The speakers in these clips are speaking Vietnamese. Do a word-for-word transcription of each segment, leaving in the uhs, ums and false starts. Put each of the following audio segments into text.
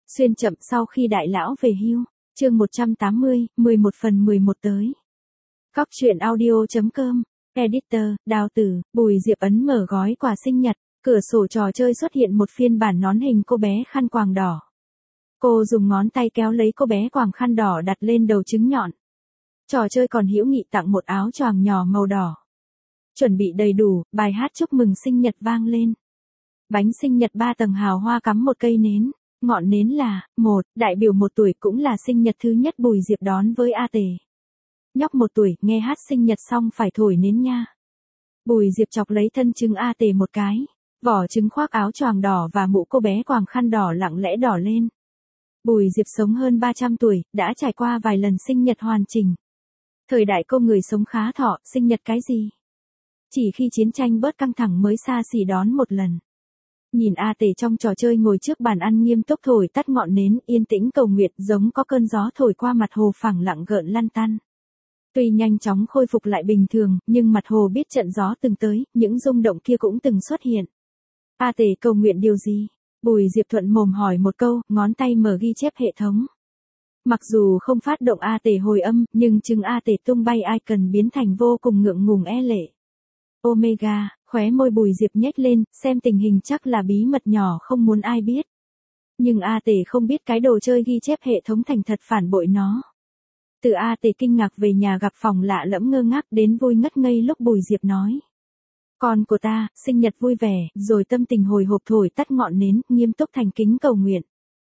Xuyên chậm sau khi đại lão về hưu, chương một trăm tám mươi, mười một phần mười một tới. Cóc truyện audio.com, Editor, Đào Tử, Bùi Diệp ấn mở gói quà sinh nhật, cửa sổ trò chơi xuất hiện một phiên bản nón hình cô bé khăn quàng đỏ. Cô dùng ngón tay kéo lấy cô bé quàng khăn đỏ đặt lên đầu trứng nhọn. Trò chơi còn hữu nghị tặng một áo choàng nhỏ màu đỏ. Chuẩn bị đầy đủ, bài hát chúc mừng sinh nhật vang lên. Bánh sinh nhật ba tầng hào hoa cắm một cây nến. Ngọn nến là, một, đại biểu một tuổi cũng là sinh nhật thứ nhất Bùi Diệp đón với A Tề. Nhóc một tuổi, nghe hát sinh nhật xong phải thổi nến nha. Bùi Diệp chọc lấy thân trứng A Tề một cái. Vỏ trứng khoác áo choàng đỏ và mũ cô bé quàng khăn đỏ lặng lẽ đỏ lên. Bùi Diệp sống hơn ba trăm tuổi, đã trải qua vài lần sinh nhật hoàn chỉnh. Thời đại cô người sống khá thọ, sinh nhật cái gì? Chỉ khi chiến tranh bớt căng thẳng mới xa xỉ đón một lần. Nhìn A Tề trong trò chơi ngồi trước bàn ăn nghiêm túc thổi tắt ngọn nến, yên tĩnh cầu nguyện, giống có cơn gió thổi qua mặt hồ phẳng lặng gợn lăn tăn. Tuy nhanh chóng khôi phục lại bình thường, nhưng mặt hồ biết trận gió từng tới, những rung động kia cũng từng xuất hiện. A Tề cầu nguyện điều gì? Bùi Diệp thuận mồm hỏi một câu, ngón tay mở ghi chép hệ thống. Mặc dù không phát động A Tề hồi âm, nhưng trứng A Tề tung bay icon biến thành vô cùng ngượng ngùng e lệ. Omega, khóe môi Bùi Diệp nhếch lên, xem tình hình chắc là bí mật nhỏ không muốn ai biết. Nhưng A Tề không biết cái đồ chơi ghi chép hệ thống thành thật phản bội nó. Từ A Tề kinh ngạc về nhà gặp phòng lạ lẫm ngơ ngác đến vui ngất ngây lúc Bùi Diệp nói. Con của ta, sinh nhật vui vẻ, rồi tâm tình hồi hộp thổi tắt ngọn nến, nghiêm túc thành kính cầu nguyện.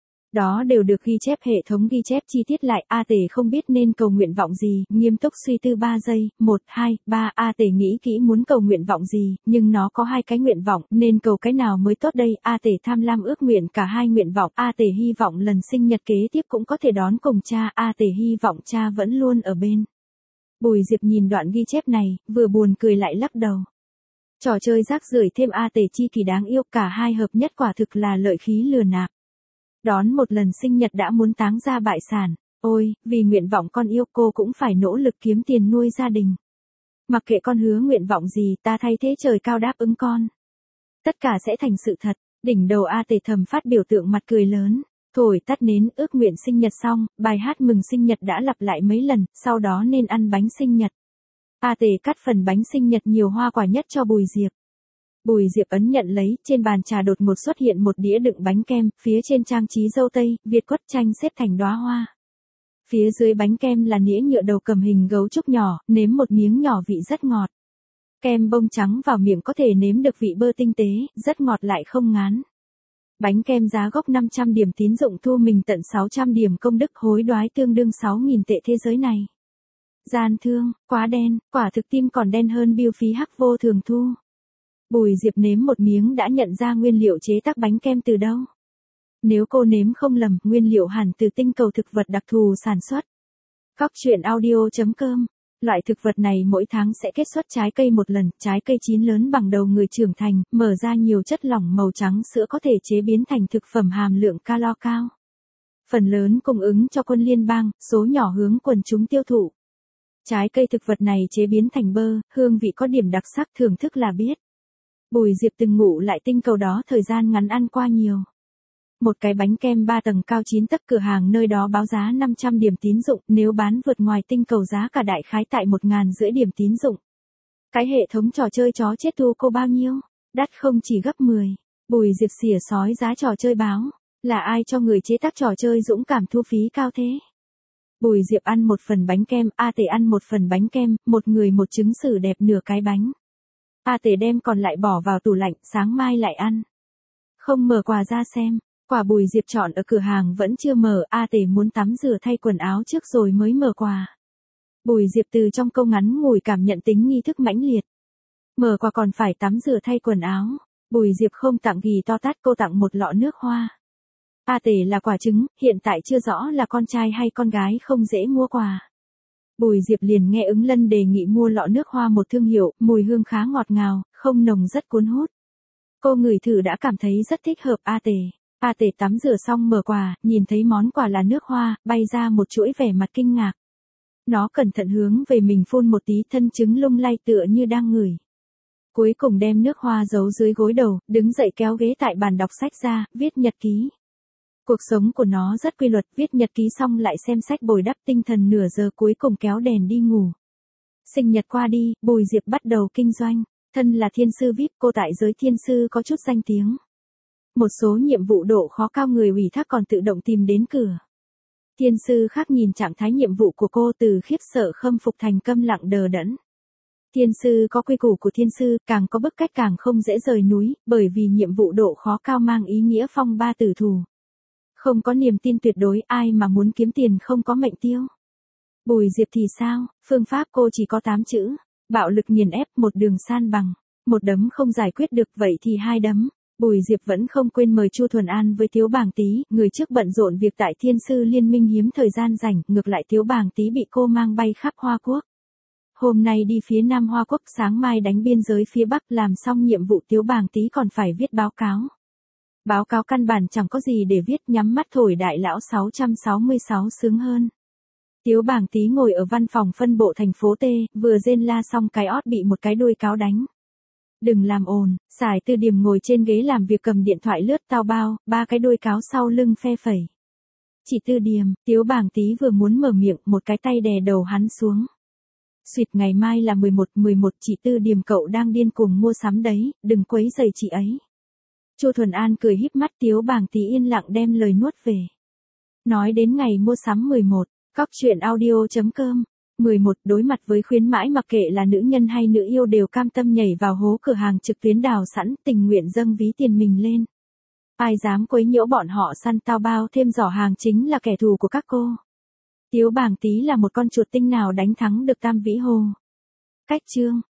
Đó đều được ghi chép hệ thống ghi chép chi tiết lại, A Tề không biết nên cầu nguyện vọng gì, nghiêm túc suy tư ba giây, một, hai, ba, A Tề nghĩ kỹ muốn cầu nguyện vọng gì, nhưng nó có hai cái nguyện vọng, nên cầu cái nào mới tốt đây, A Tề tham lam ước nguyện cả hai nguyện vọng, A Tề hy vọng lần sinh nhật kế tiếp cũng có thể đón cùng cha, A Tề hy vọng cha vẫn luôn ở bên. Bùi Diệp nhìn đoạn ghi chép này, vừa buồn cười lại lắc đầu. Trò chơi rác rưởi thêm A Tề chi kỳ đáng yêu, cả hai hợp nhất quả thực là lợi khí lừa nạp. Đón một lần sinh nhật đã muốn táng ra bại sản, ôi, vì nguyện vọng con yêu cô cũng phải nỗ lực kiếm tiền nuôi gia đình. Mặc kệ con hứa nguyện vọng gì, ta thay thế trời cao đáp ứng con. Tất cả sẽ thành sự thật, đỉnh đầu A Tề thầm phát biểu tượng mặt cười lớn, thổi tắt nến ước nguyện sinh nhật xong, bài hát mừng sinh nhật đã lặp lại mấy lần, sau đó nên ăn bánh sinh nhật. A Tề cắt phần bánh sinh nhật nhiều hoa quả nhất cho Bùi Diệp. Bùi Diệp ấn nhận lấy, trên bàn trà đột ngột xuất hiện một đĩa đựng bánh kem, phía trên trang trí dâu tây, Việt quất tranh xếp thành đóa hoa. Phía dưới bánh kem là nĩa nhựa đầu cầm hình gấu trúc nhỏ, nếm một miếng nhỏ vị rất ngọt. Kem bông trắng vào miệng có thể nếm được vị bơ tinh tế, rất ngọt lại không ngán. Bánh kem giá gốc năm trăm điểm tín dụng thu mình tận sáu trăm điểm công đức hối đoái tương đương sáu nghìn tệ thế giới này. Gian thương, quá đen, quả thực tim còn đen hơn bill phí hắc vô thường thu. Bùi Diệp nếm một miếng đã nhận ra nguyên liệu chế tác bánh kem từ đâu. Nếu cô nếm không lầm, nguyên liệu hẳn từ tinh cầu thực vật đặc thù sản xuất. Cóc truyện audio.com, loại thực vật này mỗi tháng sẽ kết xuất trái cây một lần, trái cây chín lớn bằng đầu người trưởng thành, mở ra nhiều chất lỏng màu trắng sữa có thể chế biến thành thực phẩm hàm lượng calo cao. Phần lớn cung ứng cho quân liên bang, số nhỏ hướng quần chúng tiêu thụ. Trái cây thực vật này chế biến thành bơ, hương vị có điểm đặc sắc thưởng thức là biết. Bùi Diệp từng ngủ lại tinh cầu đó thời gian ngắn ăn qua nhiều. Một cái bánh kem ba tầng cao chín tấc cửa hàng nơi đó báo giá năm trăm điểm tín dụng, nếu bán vượt ngoài tinh cầu giá cả đại khái tại một nghìn rưỡi điểm tín dụng. Cái hệ thống trò chơi chó chết thu cô bao nhiêu? Đắt không chỉ gấp mười. Bùi Diệp xỉa sói giá trò chơi báo. Là ai cho người chế tác trò chơi dũng cảm thu phí cao thế? Bùi Diệp ăn một phần bánh kem, A Tề ăn một phần bánh kem, một người một trứng sử đẹp nửa cái bánh. A Tề đem còn lại bỏ vào tủ lạnh, sáng mai lại ăn. Không mở quà ra xem, quà Bùi Diệp chọn ở cửa hàng vẫn chưa mở, A Tề muốn tắm rửa thay quần áo trước rồi mới mở quà. Bùi Diệp từ trong câu ngắn ngủi cảm nhận tính nghi thức mãnh liệt. Mở quà còn phải tắm rửa thay quần áo. Bùi Diệp không tặng gì to tát, cô tặng một lọ nước hoa. A Tề là quả trứng, hiện tại chưa rõ là con trai hay con gái không dễ mua quà. Bùi Diệp liền nghe ứng lân đề nghị mua lọ nước hoa một thương hiệu, mùi hương khá ngọt ngào, không nồng rất cuốn hút. Cô ngửi thử đã cảm thấy rất thích hợp A Tề. A Tề tắm rửa xong mở quà, nhìn thấy món quà là nước hoa, bay ra một chuỗi vẻ mặt kinh ngạc. Nó cẩn thận hướng về mình phun một tí, thân trứng lung lay tựa như đang ngửi. Cuối cùng đem nước hoa giấu dưới gối đầu, đứng dậy kéo ghế tại bàn đọc sách ra, viết nhật ký. Cuộc sống của nó rất quy luật, viết nhật ký xong lại xem sách bồi đắp tinh thần, nửa giờ cuối cùng kéo đèn đi ngủ. Sinh nhật qua đi, Bùi Diệp bắt đầu kinh doanh. Thân là thiên sư vi ai pi, cô tại giới thiên sư có chút danh tiếng. Một số nhiệm vụ độ khó cao người ủy thác còn tự động tìm đến cửa. Thiên sư khác nhìn trạng thái nhiệm vụ của cô từ khiếp sợ khâm phục thành câm lặng đờ đẫn. Thiên sư có quy củ của thiên sư, càng có bức cách càng không dễ rời núi, bởi vì nhiệm vụ độ khó cao mang ý nghĩa phong ba tử thủ. Không có niềm tin tuyệt đối, ai mà muốn kiếm tiền không có mệnh tiêu. Bùi Diệp thì sao, phương pháp cô chỉ có tám chữ. Bạo lực nghiền ép, một đường san bằng. Một đấm không giải quyết được, vậy thì hai đấm. Bùi Diệp vẫn không quên mời Chu Thuần An với Tiếu Bàng Tý, người trước bận rộn việc tại Thiên Sư Liên Minh hiếm thời gian rảnh, ngược lại Tiếu Bàng Tý bị cô mang bay khắp Hoa Quốc. Hôm nay đi phía Nam Hoa Quốc, sáng mai đánh biên giới phía Bắc, làm xong nhiệm vụ Tiếu Bàng Tý còn phải viết báo cáo. Báo cáo căn bản chẳng có gì để viết, nhắm mắt thổi đại lão sáu trăm sáu mươi sáu sướng hơn. Tiếu Bàng Tý ngồi ở văn phòng phân bộ thành phố T, vừa rên la xong cái ót bị một cái đuôi cáo đánh. Đừng làm ồn, Sải Tư Điềm ngồi trên ghế làm việc cầm điện thoại lướt tao bao, ba cái đuôi cáo sau lưng phe phẩy. Chị Tư Điềm, Tiếu Bàng Tý vừa muốn mở miệng, một cái tay đè đầu hắn xuống. Xuyệt, ngày mai là mười một mười một, chị Tư Điềm cậu đang điên cuồng mua sắm đấy, đừng quấy rầy chị ấy. Chu Thuần An cười híp mắt, Tiếu Bàng Tý yên lặng đem lời nuốt về. Nói đến ngày mua sắm mười một, cóc truyện audio chấm com. mười một, đối mặt với khuyến mãi, mặc kệ là nữ nhân hay nữ yêu đều cam tâm nhảy vào hố cửa hàng trực tuyến đào sẵn, tình nguyện dâng ví tiền mình lên. Ai dám quấy nhiễu bọn họ săn tao bao thêm giỏ hàng chính là kẻ thù của các cô. Tiếu Bàng Tý là một con chuột tinh nào đánh thắng được Tam Vĩ Hồ. Cách chương